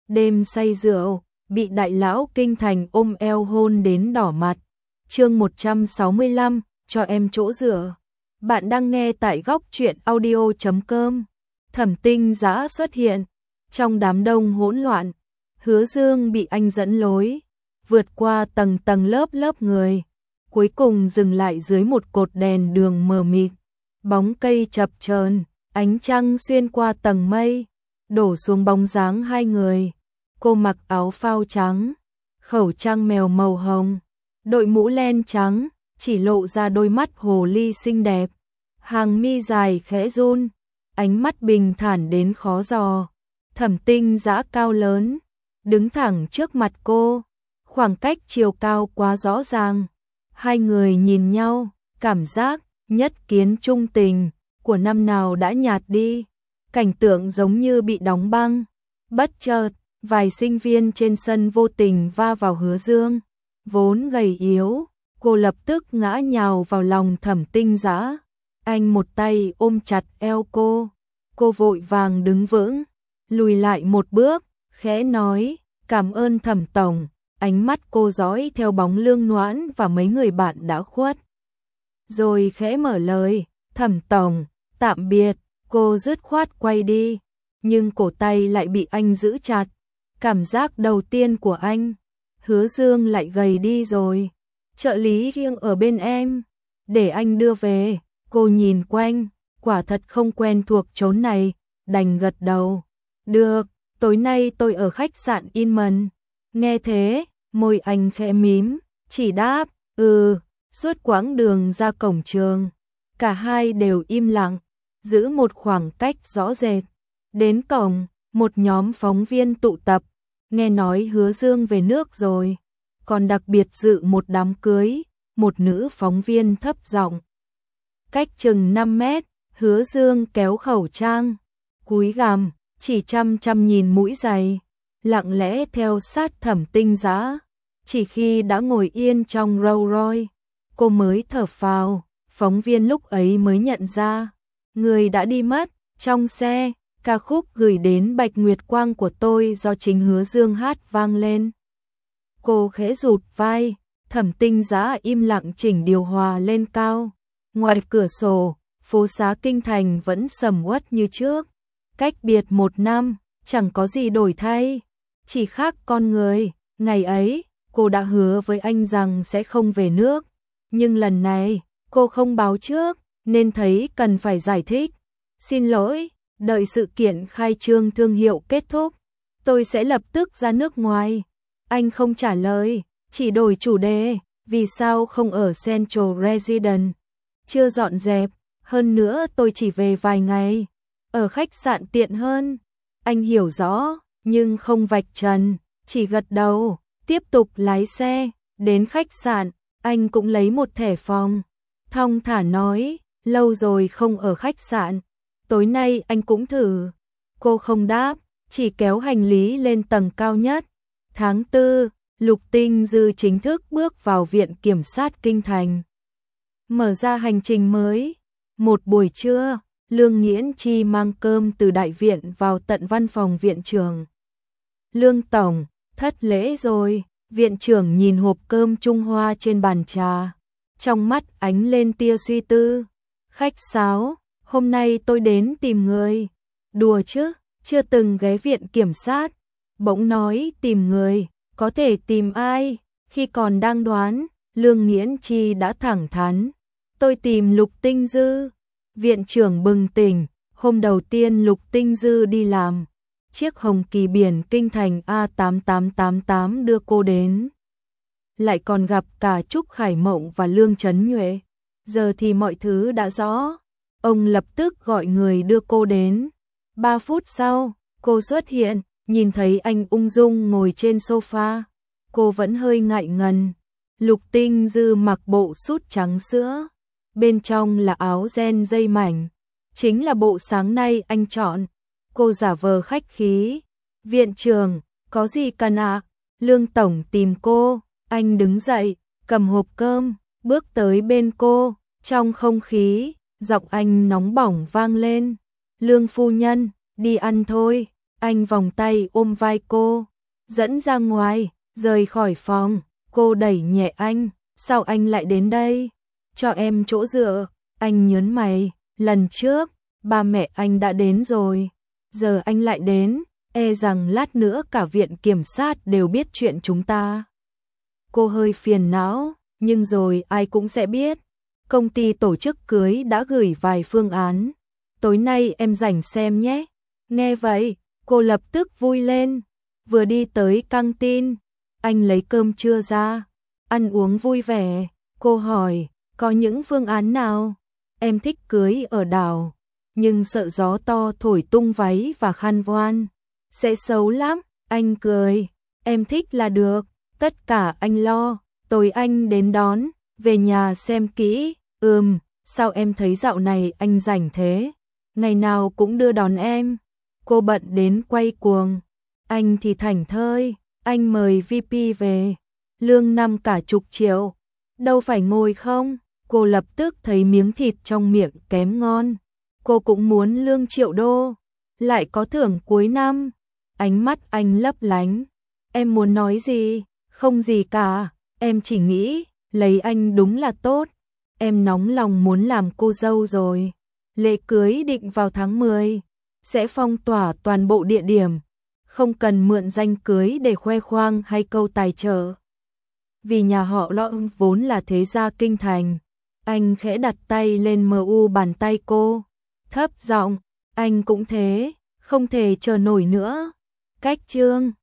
đêm say rượu, bị đại lão kinh thành ôm eo hôn đến đỏ mặt. Chương 165, cho em chỗ dựa. Bạn đang nghe tại góc truyện audio.com. Thẩm Tinh Dã xuất hiện trong đám đông hỗn loạn. Hứa Dương bị anh dẫn lối, vượt qua tầng tầng lớp lớp người, cuối cùng dừng lại dưới một cột đèn đường mờ mịt. Bóng cây chập chờn, ánh trăng xuyên qua tầng mây, đổ xuống bóng dáng hai người. Cô mặc áo phao trắng, khẩu trang mèo màu hồng, đội mũ len trắng, chỉ lộ ra đôi mắt hồ ly xinh đẹp. Hàng mi dài khẽ run, ánh mắt bình thản đến khó dò. Thẩm Tinh Dã cao lớn, đứng thẳng trước mặt cô, khoảng cách chiều cao quá rõ ràng. Hai người nhìn nhau, cảm giác nhất kiến trung tình của năm nào đã nhạt đi, cảnh tượng giống như bị đóng băng. Bất chợt, vài sinh viên trên sân vô tình va vào Hứa Dương, vốn gầy yếu, cô lập tức ngã nhào vào lòng Thẩm Tinh Dã. Anh một tay ôm chặt eo cô vội vàng đứng vững, lùi lại một bước, khẽ nói, cảm ơn Thẩm tổng. Ánh mắt cô dõi theo bóng Lương Noãn và mấy người bạn đã khuất. Rồi khẽ mở lời, Thẩm tổng, tạm biệt. Cô dứt khoát quay đi, nhưng cổ tay lại bị anh giữ chặt. Cảm giác đầu tiên của anh, Hứa Dương lại gầy đi rồi. Trợ lý riêng ở bên em, để anh đưa về. Cô nhìn quanh, quả thật không quen thuộc chốn này, đành gật đầu. Được, tối nay tôi ở khách sạn Inman. Nghe thế, môi anh khẽ mím, chỉ đáp, suốt quãng đường ra cổng trường. Cả hai đều im lặng, giữ một khoảng cách rõ rệt. Đến cổng, một nhóm phóng viên tụ tập, nghe nói Hứa Dương về nước rồi, còn đặc biệt dự một đám cưới. Một nữ phóng viên thấp giọng, cách chừng 5 mét, Hứa Dương kéo khẩu trang, cúi gằm, chỉ chăm chăm nhìn mũi giày, lặng lẽ theo sát Thẩm Tinh Dã. Chỉ khi đã ngồi yên trong Rolls Royce, cô mới thở phào. Phóng viên lúc ấy mới nhận ra, người đã đi mất. Trong xe, ca khúc Gửi đến Bạch Nguyệt Quang của tôi do chính Hứa Dương hát vang lên. Cô khẽ rụt vai, Thẩm Tinh Dã im lặng chỉnh điều hòa lên cao. Ngoài cửa sổ, phố xá kinh thành vẫn sầm uất như trước. Cách biệt 1 năm, chẳng có gì đổi thay, chỉ khác con người. Ngày ấy, cô đã hứa với anh rằng sẽ không về nước, nhưng lần này, cô không báo trước, nên thấy cần phải giải thích. Xin lỗi, đợi sự kiện khai trương thương hiệu kết thúc, tôi sẽ lập tức ra nước ngoài. Anh không trả lời, chỉ đổi chủ đề, vì sao không ở Central Residence? Chưa dọn dẹp, hơn nữa tôi chỉ về vài ngày, ở khách sạn tiện hơn. Anh hiểu rõ, nhưng không vạch trần, chỉ gật đầu, tiếp tục lái xe. Đến khách sạn, anh cũng lấy một thẻ phòng, thong thả nói, lâu rồi không ở khách sạn, tối nay anh cũng thử. Cô không đáp, chỉ kéo hành lý lên tầng cao nhất. Tháng 4, Lục Tinh Dư chính thức bước vào Viện Kiểm sát Kinh Thành, mở ra hành trình mới. Một buổi trưa, Lương Nghiễn Chi mang cơm từ đại viện vào tận văn phòng viện trưởng. Lương tổng, thất lễ rồi. Viện trưởng nhìn hộp cơm Trung Hoa trên bàn trà, trong mắt ánh lên tia suy tư. Khách sáo, hôm nay tôi đến tìm người. Đùa chứ, chưa từng ghé viện kiểm sát. Bỗng nói tìm người, có thể tìm ai? Khi còn đang đoán, Lương Nghiễn Chi đã thẳng thắn, tôi tìm Lục Tinh Dư. Viện trưởng bừng tỉnh, hôm đầu tiên Lục Tinh Dư đi làm, chiếc hồng kỳ biển kinh thành A8888 đưa cô đến. Lại còn gặp cả Trúc Khải Mộng và Lương Chấn Nhuệ. Giờ thì mọi thứ đã rõ. Ông lập tức gọi người đưa cô đến. 3 phút sau, cô xuất hiện, nhìn thấy anh ung dung ngồi trên sofa. Cô vẫn hơi ngại ngần. Lục Tinh Dư mặc bộ sút trắng sữa, bên trong là áo ren dây mảnh, chính là bộ sáng nay anh chọn. Cô giả vờ khách khí, viện trưởng, có gì cần ạ? Lương tổng tìm cô. Anh đứng dậy, cầm hộp cơm, bước tới bên cô. Trong không khí, giọng anh nóng bỏng vang lên. Lương phu nhân, đi ăn thôi. Anh vòng tay ôm vai cô, dẫn ra ngoài, rời khỏi phòng. Cô đẩy nhẹ anh, sao anh lại đến đây? Cho em chỗ dựa. Anh nhớn mày, lần trước, ba mẹ anh đã đến rồi. Giờ anh lại đến, e rằng lát nữa cả viện kiểm sát đều biết chuyện chúng ta. Cô hơi phiền não, nhưng rồi ai cũng sẽ biết. Công ty tổ chức cưới đã gửi vài phương án. Tối nay em rảnh xem nhé. Nghe vậy, cô lập tức vui lên. Vừa đi tới căng tin, anh lấy cơm trưa ra. Ăn uống vui vẻ, cô hỏi, có những phương án nào? Em thích cưới ở đảo, nhưng sợ gió to thổi tung váy và khăn voan. Sẽ xấu lắm, anh cười. Em thích là được, tất cả anh lo. Tối anh đến đón, về nhà xem kỹ. Sao em thấy dạo này anh rảnh thế? Ngày nào cũng đưa đón em. Cô bận đến quay cuồng. Anh thì thảnh thơi, anh mời VP về. Lương năm cả chục triệu. Đâu phải ngồi không? Cô lập tức thấy miếng thịt trong miệng kém ngon. Cô cũng muốn lương triệu đô. Lại có thưởng cuối năm. Ánh mắt anh lấp lánh. Em muốn nói gì? Không gì cả. Em chỉ nghĩ, lấy anh đúng là tốt. Em nóng lòng muốn làm cô dâu rồi. Lễ cưới định vào tháng 10. Sẽ phong tỏa toàn bộ địa điểm. Không cần mượn danh cưới để khoe khoang hay câu tài trợ. Vì nhà họ Lọ vốn là thế gia kinh thành. Anh khẽ đặt tay lên mu bàn tay cô. Thấp giọng, anh cũng thế, không thể chờ nổi nữa. Cách chương